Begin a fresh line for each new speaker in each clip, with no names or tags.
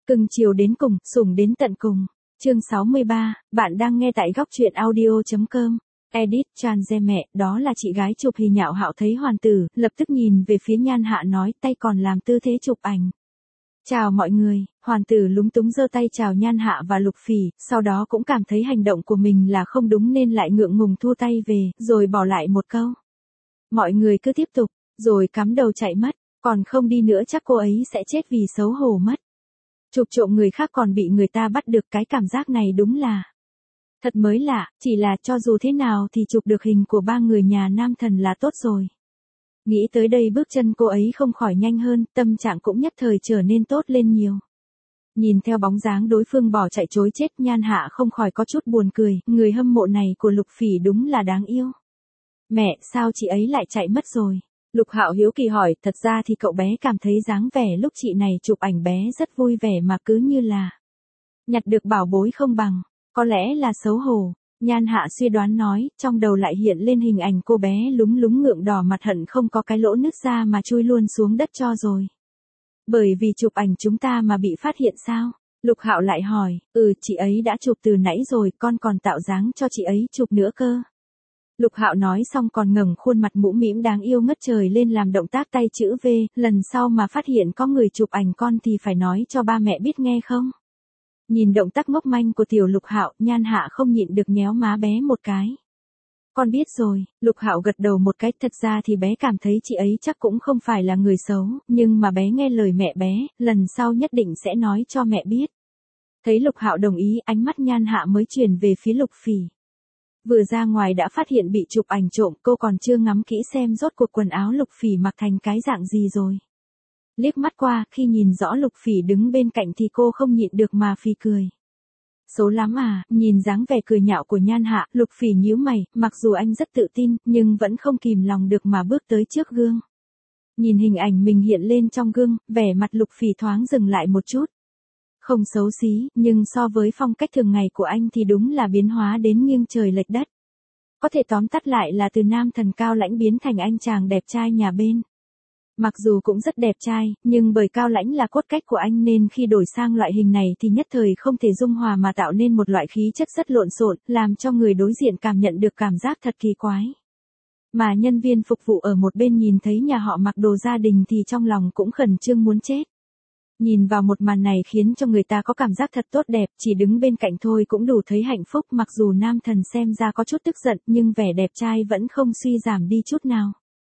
Cưng chiều đến cùng, sủng đến tận cùng. Chương 63, bạn đang nghe tại góc truyện audio.com. Edit Chan Dê mẹ, đó là chị gái chụp hình Nhạo Hạo thấy Hoàn Tử, lập tức nhìn về phía Nhan Hạ nói, tay còn làm tư thế chụp ảnh. Chào mọi người, Hoàn Tử lúng túng giơ tay chào Nhan Hạ và Lục Phỉ, sau đó cũng cảm thấy hành động của mình là không đúng nên lại ngượng ngùng thu tay về, rồi bỏ lại một câu. Mọi người cứ tiếp tục, rồi cắm đầu chạy mất, còn không đi nữa chắc cô ấy sẽ chết vì xấu hổ mất. Chụp trộm người khác còn bị người ta bắt được, cái cảm giác này đúng là thật mới lạ, chỉ là cho dù thế nào thì chụp được hình của ba người nhà Nam Thần là tốt rồi. Nghĩ tới đây bước chân cô ấy không khỏi nhanh hơn, tâm trạng cũng nhất thời trở nên tốt lên nhiều. Nhìn theo bóng dáng đối phương bỏ chạy trối chết, Nhan Hạ không khỏi có chút buồn cười, người hâm mộ này của Lục Phỉ đúng là đáng yêu. Mẹ, sao chị ấy lại chạy mất rồi? Lục Hạo hiếu kỳ hỏi, thật ra thì cậu bé cảm thấy dáng vẻ lúc chị này chụp ảnh bé rất vui vẻ mà cứ như là nhặt được bảo bối không bằng, có lẽ là xấu hổ. Nhan Hạ suy đoán nói, trong đầu lại hiện lên hình ảnh cô bé lúng lúng ngượng đỏ mặt hận không có cái lỗ nứt ra mà chui luôn xuống đất cho rồi. Bởi vì chụp ảnh chúng ta mà bị phát hiện sao? Lục Hạo lại hỏi, chị ấy đã chụp từ nãy rồi, con còn tạo dáng cho chị ấy chụp nữa cơ. Lục Hạo nói xong còn ngẩng khuôn mặt mũm mĩm đáng yêu ngất trời lên làm động tác tay chữ V, lần sau mà phát hiện có người chụp ảnh con thì phải nói cho ba mẹ biết nghe không? Nhìn động tác ngốc manh của tiểu Lục Hạo, Nhan Hạ không nhịn được nhéo má bé một cái. Con biết rồi, Lục Hạo gật đầu một cái, thật ra thì bé cảm thấy chị ấy chắc cũng không phải là người xấu, nhưng mà bé nghe lời mẹ bé, lần sau nhất định sẽ nói cho mẹ biết. Thấy Lục Hạo đồng ý, ánh mắt Nhan Hạ mới chuyển về phía Lục Phỉ. Vừa ra ngoài đã phát hiện bị chụp ảnh trộm, cô còn chưa ngắm kỹ xem rốt cuộc quần áo Lục Phỉ mặc thành cái dạng gì rồi. Liếc mắt qua, khi nhìn rõ Lục Phỉ đứng bên cạnh thì cô không nhịn được mà phì cười. Xấu lắm à, nhìn dáng vẻ cười nhạo của Nhan Hạ, Lục Phỉ nhíu mày, mặc dù anh rất tự tin, nhưng vẫn không kìm lòng được mà bước tới trước gương. Nhìn hình ảnh mình hiện lên trong gương, vẻ mặt Lục Phỉ thoáng dừng lại một chút. Không xấu xí, nhưng so với phong cách thường ngày của anh thì đúng là biến hóa đến nghiêng trời lệch đất. Có thể tóm tắt lại là từ nam thần cao lãnh biến thành anh chàng đẹp trai nhà bên. Mặc dù cũng rất đẹp trai, nhưng bởi cao lãnh là cốt cách của anh nên khi đổi sang loại hình này thì nhất thời không thể dung hòa mà tạo nên một loại khí chất rất lộn xộn, làm cho người đối diện cảm nhận được cảm giác thật kỳ quái. Mà nhân viên phục vụ ở một bên nhìn thấy nhà họ mặc đồ gia đình thì trong lòng cũng khẩn trương muốn chết. Nhìn vào một màn này khiến cho người ta có cảm giác thật tốt đẹp, chỉ đứng bên cạnh thôi cũng đủ thấy hạnh phúc, mặc dù nam thần xem ra có chút tức giận nhưng vẻ đẹp trai vẫn không suy giảm đi chút nào.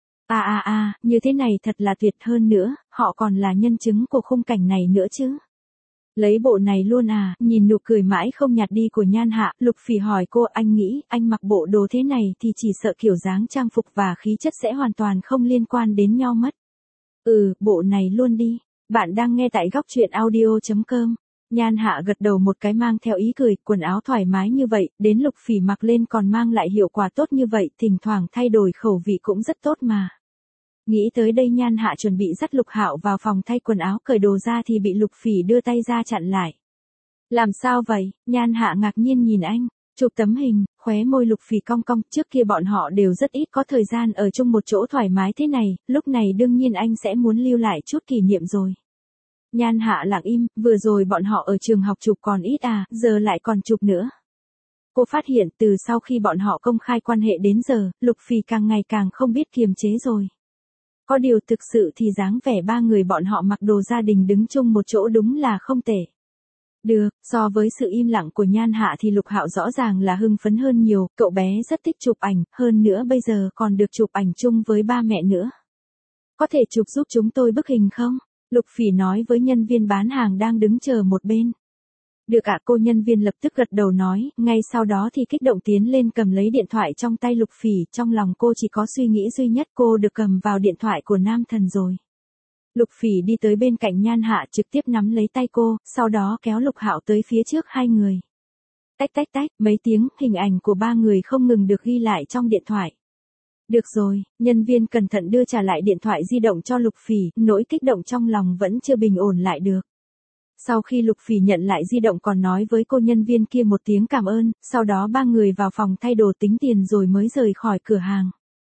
Như thế này thật là tuyệt, hơn nữa, họ còn là nhân chứng của khung cảnh này nữa chứ. Lấy bộ này luôn à, nhìn nụ cười mãi không nhạt đi của Nhan Hạ, Lục Phỉ hỏi cô, anh nghĩ, anh mặc bộ đồ thế này thì chỉ sợ kiểu dáng trang phục và khí chất sẽ hoàn toàn không liên quan đến nhau mất. Bộ này luôn đi. Bạn đang nghe tại góc truyện audio.com. Nhan Hạ gật đầu một cái mang theo ý cười, quần áo thoải mái như vậy, đến Lục Phỉ mặc lên còn mang lại hiệu quả tốt như vậy, thỉnh thoảng thay đổi khẩu vị cũng rất tốt mà. Nghĩ tới đây Nhan Hạ chuẩn bị dắt Lục Hạo vào phòng thay quần áo cởi đồ ra thì bị Lục Phỉ đưa tay ra chặn lại. Làm sao vậy? Nhan Hạ ngạc nhiên nhìn anh, chụp tấm hình, khóe môi Lục Phỉ cong cong, trước kia bọn họ đều rất ít có thời gian ở chung một chỗ thoải mái thế này, lúc này đương nhiên anh sẽ muốn lưu lại chút kỷ niệm rồi. Nhan Hạ lặng im, vừa rồi bọn họ ở trường học chụp còn ít giờ lại còn chụp nữa. Cô phát hiện từ sau khi bọn họ công khai quan hệ đến giờ, Lục Phỉ càng ngày càng không biết kiềm chế rồi. Có điều thực sự thì dáng vẻ ba người bọn họ mặc đồ gia đình đứng chung một chỗ đúng là không tệ. Được, so với sự im lặng của Nhan Hạ thì Lục Hạo rõ ràng là hưng phấn hơn nhiều, cậu bé rất thích chụp ảnh, hơn nữa bây giờ còn được chụp ảnh chung với ba mẹ nữa. Có thể chụp giúp chúng tôi bức hình không? Lục Phỉ nói với nhân viên bán hàng đang đứng chờ một bên. Được ạ, cô nhân viên lập tức gật đầu nói, ngay sau đó thì kích động tiến lên cầm lấy điện thoại trong tay Lục Phỉ, trong lòng cô chỉ có suy nghĩ duy nhất cô được cầm vào điện thoại của nam thần rồi. Lục Phỉ đi tới bên cạnh Nhan Hạ trực tiếp nắm lấy tay cô, sau đó kéo Lục Hạo tới phía trước hai người. Tách tách tách, mấy tiếng, hình ảnh của ba người không ngừng được ghi lại trong điện thoại. Được rồi, nhân viên cẩn thận đưa trả lại điện thoại di động cho Lục Phỉ, nỗi kích động trong lòng vẫn chưa bình ổn lại được. Sau khi Lục Phỉ nhận lại di động còn nói với cô nhân viên kia một tiếng cảm ơn, sau đó ba người vào phòng thay đồ tính tiền rồi mới rời khỏi cửa hàng.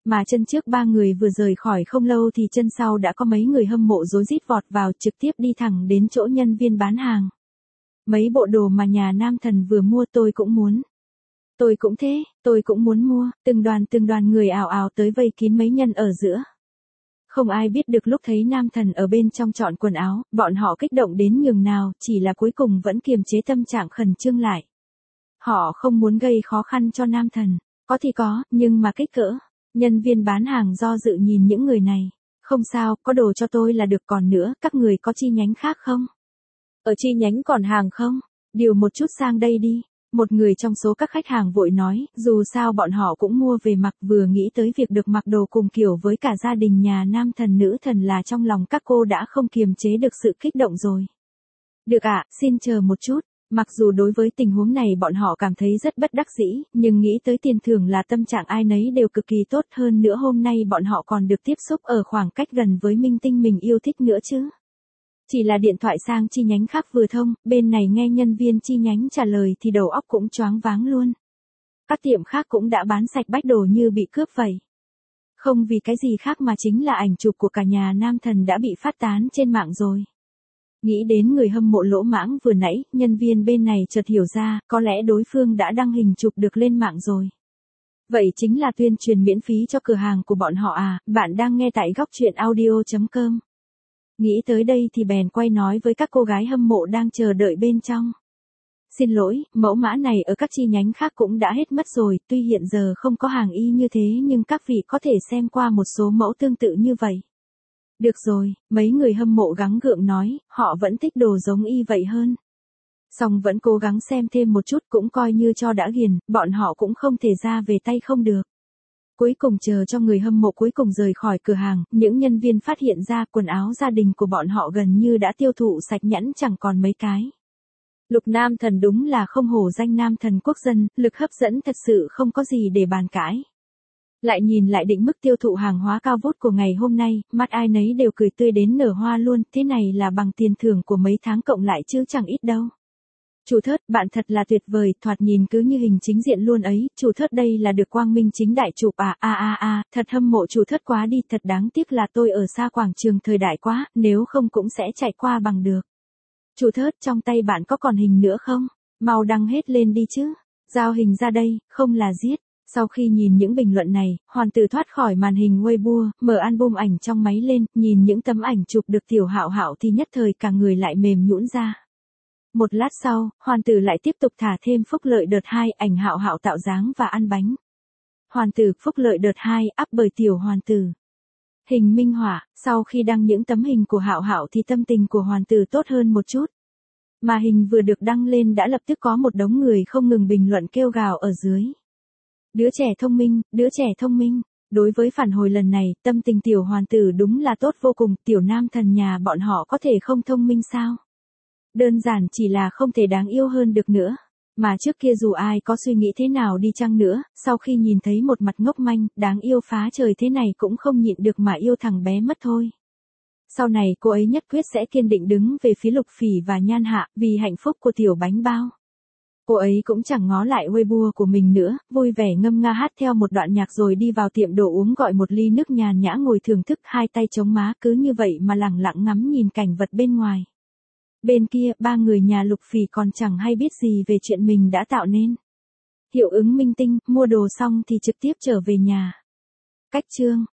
Mà chân trước ba người vừa rời khỏi không lâu thì chân sau đã có mấy người hâm mộ rối rít vọt vào trực tiếp đi thẳng đến chỗ nhân viên bán hàng. Mấy bộ đồ mà nhà nam thần vừa mua tôi cũng muốn. Tôi cũng thế, tôi cũng muốn mua, từng đoàn người ào ào tới vây kín mấy nhân ở giữa. Không ai biết được lúc thấy nam thần ở bên trong chọn quần áo, bọn họ kích động đến nhường nào, chỉ là cuối cùng vẫn kiềm chế tâm trạng khẩn trương lại. Họ không muốn gây khó khăn cho nam thần, có thì có, nhưng mà kích cỡ. Nhân viên bán hàng do dự nhìn những người này. Không sao, có đồ cho tôi là được, còn nữa, các người có chi nhánh khác không? Ở chi nhánh còn hàng không? Điều một chút sang đây đi. Một người trong số các khách hàng vội nói, dù sao bọn họ cũng mua về mặc, vừa nghĩ tới việc được mặc đồ cùng kiểu với cả gia đình nhà nam thần nữ thần là trong lòng các cô đã không kiềm chế được sự kích động rồi. Được ạ, xin chờ một chút. Mặc dù đối với tình huống này bọn họ cảm thấy rất bất đắc dĩ, nhưng nghĩ tới tiền thưởng là tâm trạng ai nấy đều cực kỳ tốt, hơn nữa hôm nay bọn họ còn được tiếp xúc ở khoảng cách gần với minh tinh mình yêu thích nữa chứ. Chỉ là điện thoại sang chi nhánh khác vừa thông, bên này nghe nhân viên chi nhánh trả lời thì đầu óc cũng choáng váng luôn. Các tiệm khác cũng đã bán sạch bách đồ như bị cướp vậy. Không vì cái gì khác mà chính là ảnh chụp của cả nhà nam thần đã bị phát tán trên mạng rồi. Nghĩ đến người hâm mộ lỗ mãng vừa nãy, nhân viên bên này chợt hiểu ra, có lẽ đối phương đã đăng hình chụp được lên mạng rồi. Vậy chính là tuyên truyền miễn phí cho cửa hàng của bọn họ à, bạn đang nghe tại góc truyện audio.com. Nghĩ tới đây thì bèn quay nói với các cô gái hâm mộ đang chờ đợi bên trong. Xin lỗi, mẫu mã này ở các chi nhánh khác cũng đã hết mất rồi, tuy hiện giờ không có hàng y như thế nhưng các vị có thể xem qua một số mẫu tương tự như vậy. Được rồi, mấy người hâm mộ gắng gượng nói, họ vẫn thích đồ giống y vậy hơn. Song vẫn cố gắng xem thêm một chút cũng coi như cho đã ghiền, bọn họ cũng không thể ra về tay không được. Cuối cùng chờ cho người hâm mộ cuối cùng rời khỏi cửa hàng, những nhân viên phát hiện ra quần áo gia đình của bọn họ gần như đã tiêu thụ sạch nhẵn chẳng còn mấy cái. Lục nam thần đúng là không hổ danh nam thần quốc dân, lực hấp dẫn thật sự không có gì để bàn cãi. Lại nhìn lại định mức tiêu thụ hàng hóa cao vút của ngày hôm nay, mắt ai nấy đều cười tươi đến nở hoa luôn, thế này là bằng tiền thưởng của mấy tháng cộng lại chứ chẳng ít đâu. Chủ Thớt, bạn thật là tuyệt vời, thoạt nhìn cứ như hình chính diện luôn ấy, chủ Thớt đây là được quang minh chính đại chụp à, thật hâm mộ chủ Thớt quá đi, thật đáng tiếc là tôi ở xa quảng trường thời đại quá, nếu không cũng sẽ chạy qua bằng được. Chủ Thớt, trong tay bạn có còn hình nữa không? Mau đăng hết lên đi chứ. Giao hình ra đây, không là giết. Sau khi nhìn những bình luận này, Hoàn Tử thoát khỏi màn hình Weibo, mở album ảnh trong máy lên, nhìn những tấm ảnh chụp được Tiểu Hạo Hạo thì nhất thời cả người lại mềm nhũn ra. Một lát sau, Hoàn Tử lại tiếp tục thả thêm phúc lợi đợt 2, ảnh Hạo Hạo tạo dáng và ăn bánh. Hoàn Tử, phúc lợi đợt 2, up bởi Tiểu Hoàn Tử. Hình minh họa, sau khi đăng những tấm hình của Hạo Hạo thì tâm tình của Hoàn Tử tốt hơn một chút. Mà hình vừa được đăng lên đã lập tức có một đống người không ngừng bình luận kêu gào ở dưới. Đứa trẻ thông minh, đứa trẻ thông minh. Đối với phản hồi lần này, tâm tình Tiểu Hoàn Tử đúng là tốt vô cùng, tiểu nam thần nhà bọn họ có thể không thông minh sao? Đơn giản chỉ là không thể đáng yêu hơn được nữa. Mà trước kia dù ai có suy nghĩ thế nào đi chăng nữa, sau khi nhìn thấy một mặt ngốc manh, đáng yêu phá trời thế này cũng không nhịn được mà yêu thằng bé mất thôi. Sau này cô ấy nhất quyết sẽ kiên định đứng về phía Lục Phỉ và Nhan Hạ, vì hạnh phúc của tiểu bánh bao. Cô ấy cũng chẳng ngó lại Weibo của mình nữa, vui vẻ ngâm nga hát theo một đoạn nhạc rồi đi vào tiệm đồ uống gọi một ly nước nhàn nhã ngồi thưởng thức, hai tay chống má, cứ như vậy mà lẳng lặng ngắm nhìn cảnh vật bên ngoài. Bên kia, ba người nhà Lục Phỉ còn chẳng hay biết gì về chuyện mình đã tạo nên. Hiệu ứng minh tinh, mua đồ xong thì trực tiếp trở về nhà. Cách chương